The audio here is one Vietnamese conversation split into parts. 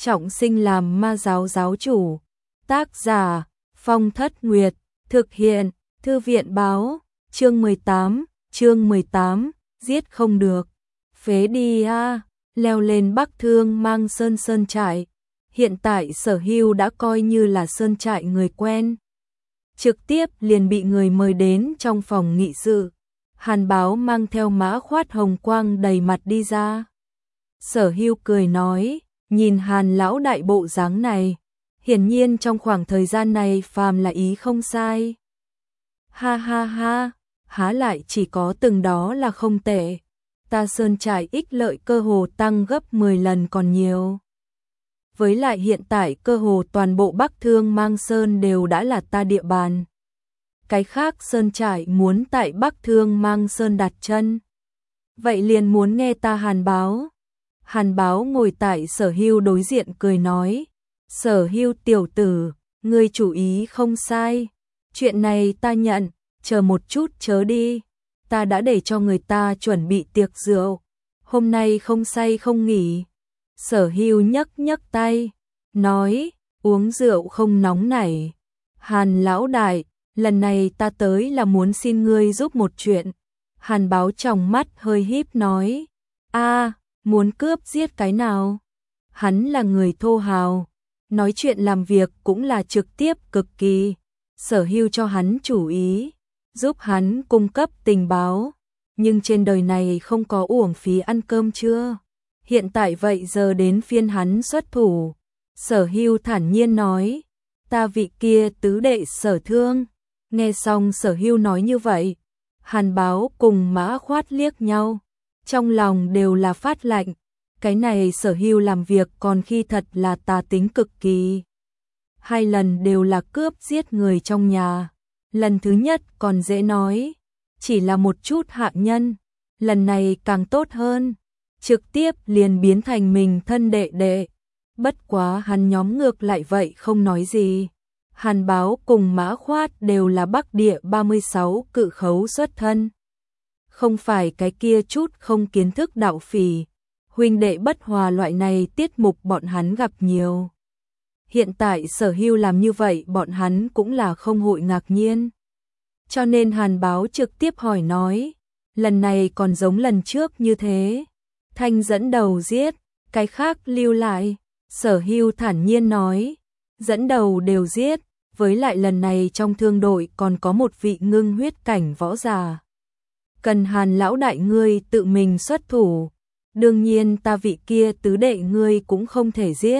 trọng sinh làm ma giáo giáo chủ. Tác giả Phong Thất Nguyệt, thực hiện Thư viện báo, chương 18, giết không được. Phế đi a, leo lên Bắc Thương Mang sơn trại. Hiện tại Sở Hưu đã coi như là sơn trại người quen. Trực tiếp liền bị người mời đến trong phòng nghị sự. Hàn Báo mang theo mã khoát hồng quang đầy mặt đi ra. Sở Hưu cười nói, nhìn Hàn lão đại bộ dáng này, hiển nhiên trong khoảng thời gian này phàm là ý không sai. Ha ha ha, há lại chỉ có từng đó là không tệ. Ta sơn trại ích lợi cơ hồ tăng gấp 10 lần còn nhiều. Với lại hiện tại cơ hồ toàn bộ Bắc Thương Mang Sơn đều đã là ta địa bàn. Cái khác sơn trại muốn tại Bắc Thương Mang Sơn đặt chân, vậy liền muốn nghe ta Hàn Báo. Hàn Báo ngồi tại Sở Hưu đối diện cười nói, Sở Hưu tiểu tử, ngươi chủ ý không sai. Chuyện này ta nhận, chờ một chút chớ đi. Ta đã để cho người ta chuẩn bị tiệc rượu. Hôm nay không say không nghỉ. Sở Hưu nhấc tay, nói, uống rượu không nóng nảy. Hàn lão đại, lần này ta tới là muốn xin ngươi giúp một chuyện. Hàn Báo trong mắt hơi híp nói, a, muốn cướp giết cái nào? Hắn là người thô hào, nói chuyện làm việc cũng là trực tiếp cực kỳ. Sở Hưu cho hắn chủ ý, giúp hắn cung cấp tình báo, nhưng trên đời này không có uổng phí ăn cơm chưa? Hiện tại vậy giờ đến phiên hắn xuất thủ. Sở Hưu thản nhiên nói, ta vị kia tứ đệ Sở Thương. Nghe xong Sở Hưu nói như vậy, Hàn Báo cùng Mã Khoát liếc nhau, trong lòng đều là phát lạnh. Cái này Sở Hưu làm việc còn khi thật là tà tính cực kỳ. 2 lần đều là cướp giết người trong nhà. Lần thứ nhất còn dễ nói, chỉ là một chút hạ nhân. Lần này càng tốt hơn, trực tiếp liền biến thành mình thân đệ đệ. Bất quá hắn nhóm ngược lại vậy không nói gì. Hàn Báo cùng Mã Khoát đều là Bắc Địa 36 cự khấu xuất thân. Không phải cái kia chút không kiến thức đạo phỉ, huynh đệ bất hòa loại này tiết mục bọn hắn gặp nhiều. Hiện tại Sở Hưu làm như vậy bọn hắn cũng là không hội ngạc nhiên. Cho nên Hàn Báo trực tiếp hỏi nói, lần này còn giống lần trước như thế. Thanh dẫn đầu giết, cái khác lưu lại. Sở Hưu thản nhiên nói, dẫn đầu đều giết, với lại lần này trong thương đội còn có một vị ngưng huyết cảnh võ giả. Cần Hàn lão đại ngươi tự mình xuất thủ, đương nhiên ta vị kia tứ đệ ngươi cũng không thể giết.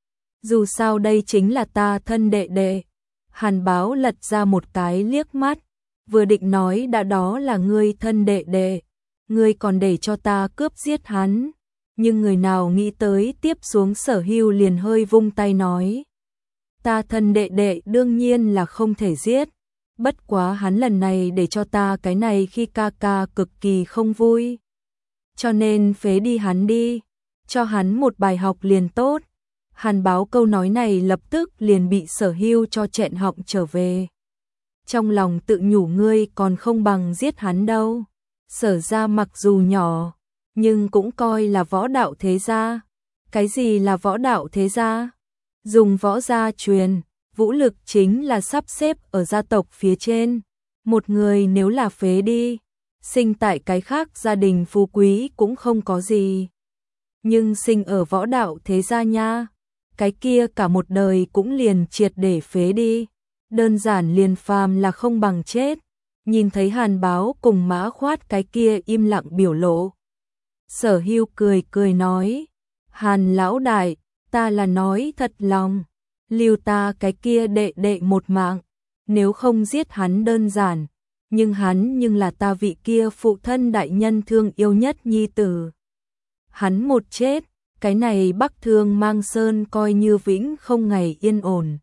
Dù sao đây chính là ta thân đệ đệ. Hàn Báo lật ra một cái liếc mắt, vừa định nói đã đó là ngươi thân đệ đệ, ngươi còn để cho ta cướp giết hắn. Nhưng người nào nghĩ tới tiếp xuống Sở Hưu liền hơi vung tay nói, ta thân đệ đệ đương nhiên là không thể giết. Bất quá hắn lần này để cho ta cái này khi ca ca cực kỳ không vui. Cho nên phế đi hắn đi, cho hắn một bài học liền tốt. Hàn Báo câu nói này lập tức liền bị Sở Hưu cho chẹn họng trở về. Trong lòng tự nhủ ngươi còn không bằng giết hắn đâu. Sở gia mặc dù nhỏ, nhưng cũng coi là võ đạo thế gia. Cái gì là võ đạo thế gia? Dùng võ gia truyền, vũ lực chính là sắp xếp ở gia tộc phía trên. Một người nếu là phế đi, sinh tại cái khác gia đình phú quý cũng không có gì. Nhưng sinh ở võ đạo thế gia nha, cái kia cả một đời cũng liền triệt để phế đi. Đơn giản liền phàm là không bằng chết. Nhìn thấy Hàn Báo cùng Mã Khoát cái kia im lặng biểu lộ, Sở Hưu cười nói, Hàn lão đại, ta là nói thật lòng, lưu ta cái kia đệ đệ một mạng, nếu không giết hắn đơn giản, nhưng hắn nhưng là ta vị kia phụ thân đại nhân thương yêu nhất nhi tử. Hắn một chết, cái này Bắc Thương Mang Sơn coi như vĩnh không ngày yên ổn.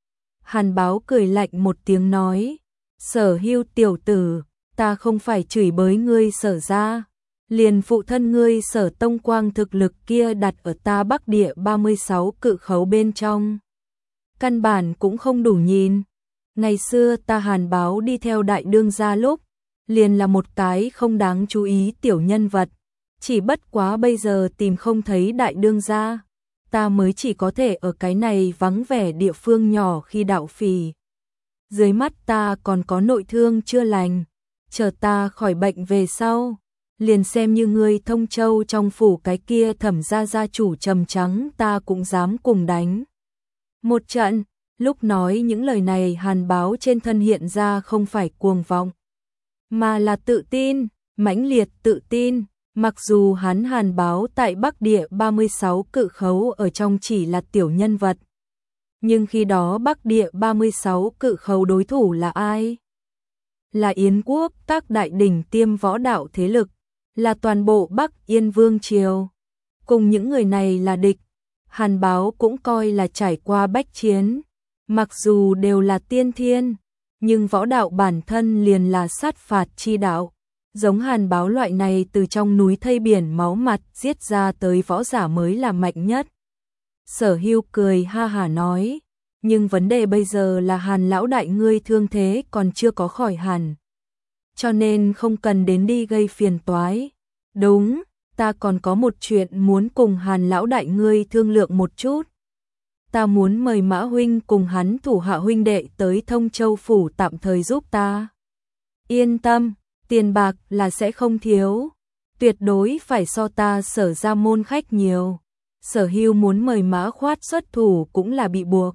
Hàn Báo cười lạnh một tiếng nói, Sở Hưu tiểu tử, ta không phải chửi bới ngươi Sở gia, liền phụ thân ngươi Sở Tông Quang thực lực kia đặt ở ta Bắc Địa 36 cự khấu bên trong. Căn bản cũng không đủ nhìn. Ngày xưa ta Hàn Báo đi theo đại đương gia lúc, liền là một cái không đáng chú ý tiểu nhân vật. Chỉ bất quá bây giờ tìm không thấy đại đương gia. ta mới chỉ có thể ở cái này vắng vẻ địa phương nhỏ khi đạo phỉ. Dưới mắt ta còn có nội thương chưa lành, chờ ta khỏi bệnh về sau, liền xem như ngươi Thông Châu trong phủ cái kia Thẩm gia chủ trầm trắng ta cũng dám cùng đánh một trận. Lúc nói những lời này Hàn Báo trên thân hiện ra không phải cuồng vọng, mà là tự tin, mãnh liệt tự tin. Mặc dù hắn Hàn Báo tại Bắc Địa 36 cự khấu ở trong chỉ là tiểu nhân vật, nhưng khi đó Bắc Địa 36 cự khấu đối thủ là ai? Là Yến quốc các đại đỉnh tiêm võ đạo thế lực, là toàn bộ Bắc Yên Vương Triều. Cùng những người này là địch, Hàn Báo cũng coi là trải qua bách chiến. Mặc dù đều là tiên thiên, nhưng võ đạo bản thân liền là sát phạt chi đạo. Giống Hàn Báo loại này từ trong núi thây biển máu mặt giết ra tới võ giả mới là mạnh nhất. Sở Hưu cười ha hả nói, nhưng vấn đề bây giờ là Hàn lão đại ngươi thương thế còn chưa có khỏi hẳn, cho nên không cần đến đi gây phiền toái. Đúng, ta còn có một chuyện muốn cùng Hàn lão đại ngươi thương lượng một chút. Ta muốn mời Mã huynh cùng hắn thủ hạ huynh đệ tới Thông Châu phủ tạm thời giúp ta. Yên tâm, tiền bạc là sẽ không thiếu, tuyệt đối phải so ta Sở ra môn khách nhiều. Sở Hưu muốn mời Mã Khoát xuất thủ cũng là bị buộc.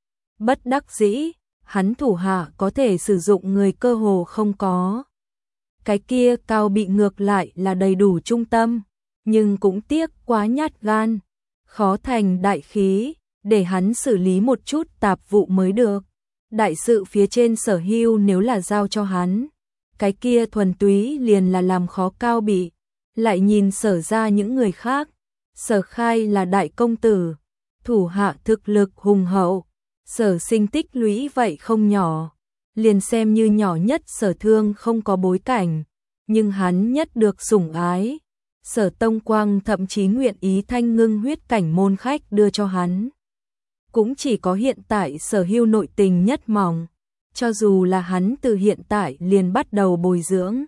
Bất đắc dĩ, hắn thủ hạ có thể sử dụng người cơ hồ không có. Cái kia Cao Bị ngược lại là đầy đủ trung tâm, nhưng cũng tiếc quá nhát gan, khó thành đại khí, để hắn xử lý một chút tạp vụ mới được. Đại sự phía trên Sở Hưu nếu là giao cho hắn, cái kia thuần túy liền là làm khó Cao Bị. Lại nhìn Sở ra những người khác, Sở Khai là đại công tử, thủ hạ thực lực hùng hậu, Sở Sinh tích lũy vậy không nhỏ, liền xem như nhỏ nhất Sở Thương không có bối cảnh, nhưng hắn nhất được sủng ái. Sở Tông Quang thậm chí nguyện ý thanh ngưng huyết cảnh môn khách đưa cho hắn. Cũng chỉ có hiện tại Sở Hưu nội tình nhất mỏng, cho dù là hắn từ hiện tại liền bắt đầu bồi dưỡng,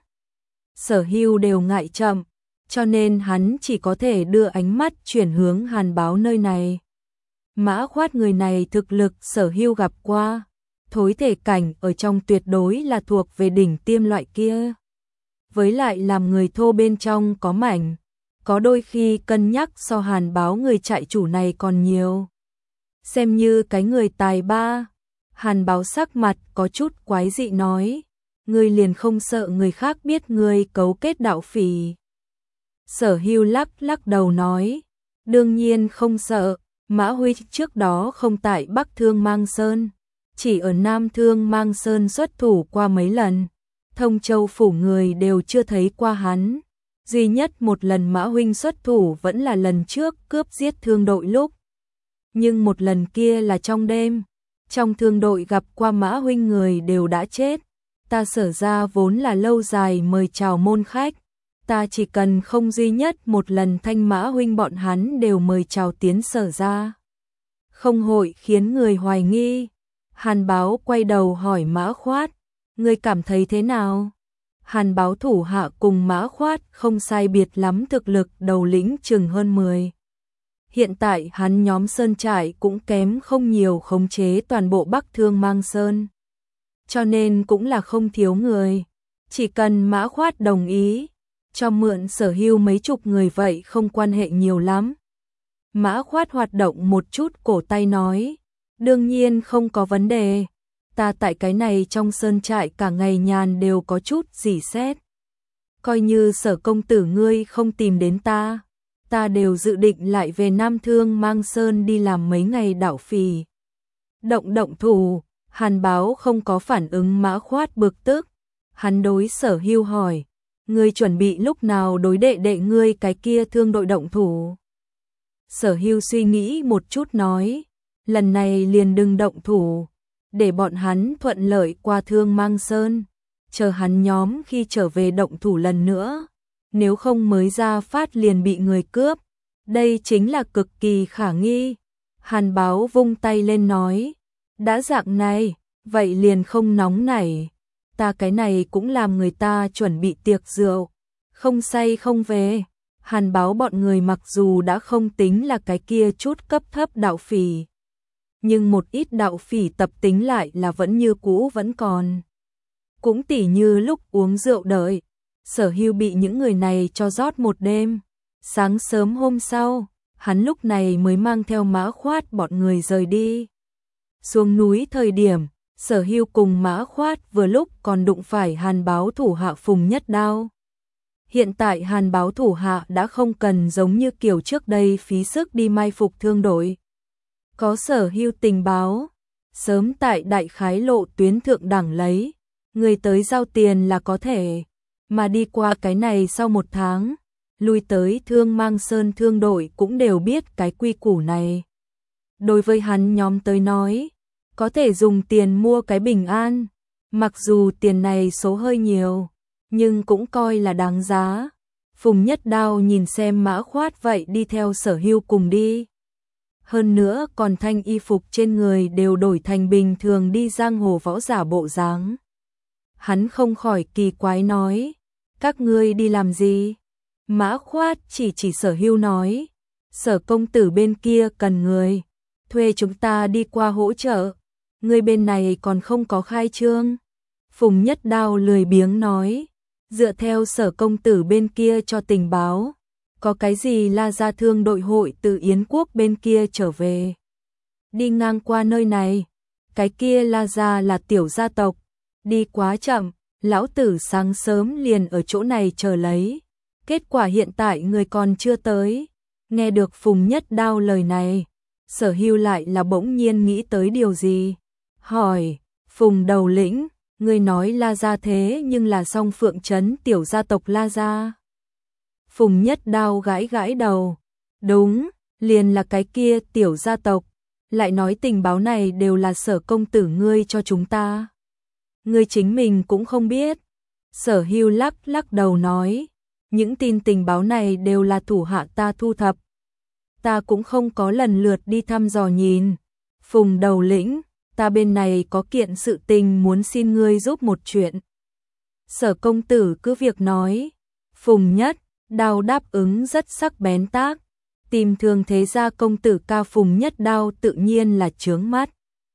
Sở Hưu đều ngại chậm, cho nên hắn chỉ có thể đưa ánh mắt chuyển hướng Hàn Báo nơi này. Mã Khoát người này thực lực Sở Hưu gặp qua, thối thể cảnh ở trong tuyệt đối là thuộc về đỉnh tiêm loại kia. Với lại làm người thô bên trong có mảnh, có đôi khi cân nhắc so Hàn Báo người trại chủ này còn nhiều. Xem như cái người tài ba. Hàn Báo sắc mặt có chút quái dị nói, ngươi liền không sợ người khác biết ngươi cấu kết đạo phỉ? Sở Hưu lắc đầu nói, đương nhiên không sợ. Mã Huy trước đó không tại Bắc Thương Mang Sơn, chỉ ở Nam Thương Mang Sơn xuất thủ qua mấy lần. Thông Châu phủ người đều chưa thấy qua hắn. Duy nhất một lần Mã Huynh xuất thủ vẫn là lần trước cướp giết thương đội lúc. Nhưng một lần kia là trong đêm. Trong thương đội gặp qua Mã Huynh người đều đã chết. Ta Sở ra vốn là lâu dài mời chào môn khách. Ta chỉ cần không duy nhất một lần Thanh Mã Huynh bọn hắn đều mời chào tiến Sở ra, không hội khiến người hoài nghi. Hàn Báo quay đầu hỏi Mã Khoát, ngươi cảm thấy thế nào? Hàn Báo thủ hạ cùng Mã Khoát không sai biệt lắm, thực lực đầu lĩnh chừng hơn 10. Hiện tại hắn nhóm sơn trại cũng kém không nhiều khống chế toàn bộ Bắc Thương Mang Sơn, cho nên cũng là không thiếu người. Chỉ cần Mã Khoát đồng ý cho mượn Sở Hưu mấy chục người vậy không quan hệ nhiều lắm. Mã Khoát hoạt động một chút cổ tay nói, đương nhiên không có vấn đề. Ta tại cái này trong sơn trại cả ngày nhàn đều có chút dỉ xét. Coi như Sở công tử ngươi không tìm đến ta, ta đều dự định lại về Nam Thương Mang Sơn đi làm mấy ngày đảo phì. Động thủ. Hàn Báo không có phản ứng Mã Khoát bực tức. Hắn đối Sở Hưu hỏi, ngươi chuẩn bị lúc nào đối đệ ngươi cái kia thương đội động thủ? Sở Hưu suy nghĩ một chút nói, lần này liền đừng động thủ, để bọn hắn thuận lợi qua Thương Mang Sơn, chờ hắn nhóm khi trở về động thủ lần nữa, nếu không mới ra phát liền bị người cướp, đây chính là cực kỳ khả nghi. Hàn Báo vung tay lên nói, đã dạng này, vậy liền không nóng nảy. Ta cái này cũng làm người ta chuẩn bị tiệc rượu, không say không về, Hàn Báo bọn người mặc dù đã không tính là cái kia chút cấp thấp đạo phỉ, nhưng một ít đạo phỉ tập tính lại là vẫn như cũ vẫn còn. Cũng tỉ như lúc uống rượu đợi, Sở Hưu bị những người này cho rót một đêm. Sáng sớm hôm sau, hắn lúc này mới mang theo Mã Khoát bọn người rời đi. Xuống núi thời điểm, Sở Hưu cùng Mã Khoát vừa lúc còn đụng phải Hàn Báo thủ hạ Phùng Nhất Đao. Hiện tại Hàn Báo thủ hạ đã không cần giống như kiểu trước đây phí sức đi mai phục thương đội. Có Sở Hưu tình báo, sớm tại đại khái lộ tuyến thượng đẳng lấy, người tới giao tiền là có thể, mà đi qua cái này sau một tháng, lui tới Thương Mang Sơn thương đội cũng đều biết cái quy củ này. Đối với hắn nhóm tới nói, có thể dùng tiền mua cái bình an, mặc dù tiền này số hơi nhiều, nhưng cũng coi là đáng giá. Phùng Nhất Đao nhìn xem Mã Khoát vậy đi theo Sở Hưu cùng đi. Hơn nữa còn thanh y phục trên người đều đổi thành bình thường đi giang hồ võ giả bộ dáng. Hắn không khỏi kỳ quái nói, các ngươi đi làm gì? Mã Khoát chỉ Sở Hưu nói, Sở công tử bên kia cần người, thuê chúng ta đi qua hỗ trợ, người bên này còn không có khai trương. Phùng Nhất Đao lười biếng nói, dựa theo Sở công tử bên kia cho tình báo, có cái gì La Gia thương đội hội từ Yến quốc bên kia trở về. Đi ngang qua nơi này, cái kia La Gia là tiểu gia tộc, đi quá chậm, lão tử sáng sớm liền ở chỗ này chờ lấy. Kết quả hiện tại người còn chưa tới. Nghe được Phùng Nhất Đao lời này, Sở Hưu lại là bỗng nhiên nghĩ tới điều gì. Hỏi, Phùng đầu lĩnh, người nói La Gia thế nhưng là Song Phượng Trấn tiểu gia tộc La Gia. Phùng Nhất Đao gãi gãi đầu. Đúng, liền là cái kia tiểu gia tộc. Lại nói tình báo này đều là Sở công tử ngươi cho chúng ta. Ngươi chính mình cũng không biết. Sở Hưu lắc đầu nói, những tin tình báo này đều là thủ hạ ta thu thập. Ta cũng không có lần lượt đi thăm dò nhìn. Phùng đầu lĩnh, ta bên này có kiện sự tình muốn xin ngươi giúp một chuyện. Sở công tử cứ việc nói. Phùng Nhất Đao đáp ứng rất sắc bén tác. Tìm thường thế gia công tử ca Phùng Nhất Đao tự nhiên là chướng mắt.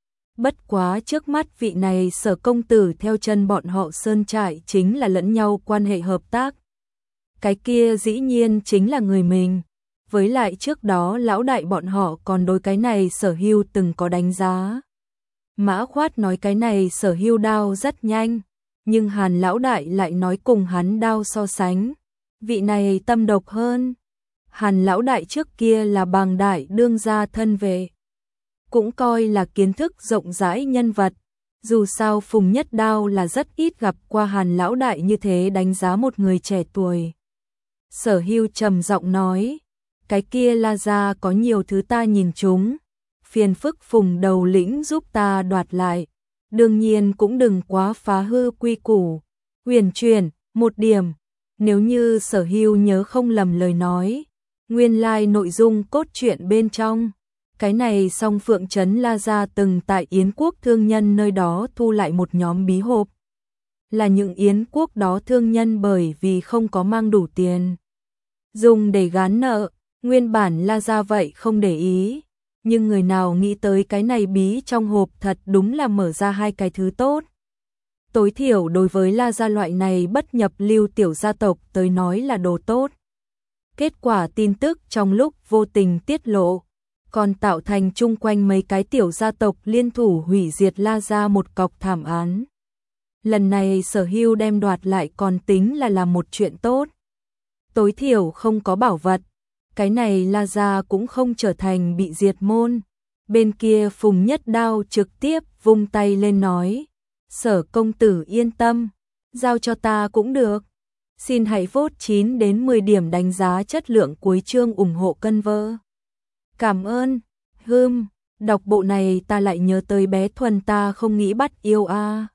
Bất quá trước mắt vị này Sở công tử theo chân bọn họ sơn trại chính là lẫn nhau quan hệ hợp tác. Cái kia dĩ nhiên chính là người mình. Với lại trước đó lão đại bọn họ còn đối cái này Sở Hưu từng có đánh giá. Mã Khoát nói cái này Sở Hưu đao rất nhanh, nhưng Hàn lão đại lại nói cùng hắn đao so sánh, vị này tâm độc hơn. Hàn lão đại trước kia là bàng đại đương gia thân vệ, cũng coi là kiến thức rộng rãi nhân vật. Dù sao Phùng Nhất Đao là rất ít gặp qua Hàn lão đại như thế đánh giá một người trẻ tuổi. Sở Hưu trầm giọng nói, cái kia La Gia có nhiều thứ ta nhìn chúng, phiền phức Phùng đầu lĩnh giúp ta đoạt lại, đương nhiên cũng đừng quá phá hư quy củ. Huyền truyền, một điểm, nếu như Sở Hưu nhớ không lầm lời nói, nguyên lai nội dung cốt truyện bên trong, cái này Song Phượng Trấn La Gia từng tại Yến quốc thương nhân nơi đó thu lại một nhóm bí hộp. Là những Yến quốc đó thương nhân bởi vì không có mang đủ tiền dùng để gán nợ, nguyên bản La Gia vậy không để ý, nhưng người nào nghĩ tới cái này bí trong hộp thật đúng là mở ra hai cái thứ tốt. Tối thiểu đối với La Gia loại này bất nhập lưu tiểu gia tộc tới nói là đồ tốt. Kết quả tin tức trong lúc vô tình tiết lộ, còn tạo thành chung quanh mấy cái tiểu gia tộc liên thủ hủy diệt La Gia một cọc thảm án. Lần này Sở Hưu đem đoạt lại còn tính là làm một chuyện tốt. Tối thiểu không có bảo vật, cái này La Gia cũng không trở thành bị diệt môn. Bên kia Phùng Nhất Đao trực tiếp vung tay lên nói, Sở công tử yên tâm, giao cho ta cũng được. Xin hãy vote 9 đến 10 điểm đánh giá chất lượng cuối chương ủng hộ cân vơ. Cảm ơn. Đọc bộ này ta lại nhớ tới bé Thuần ta không nghĩ bắt yêu a.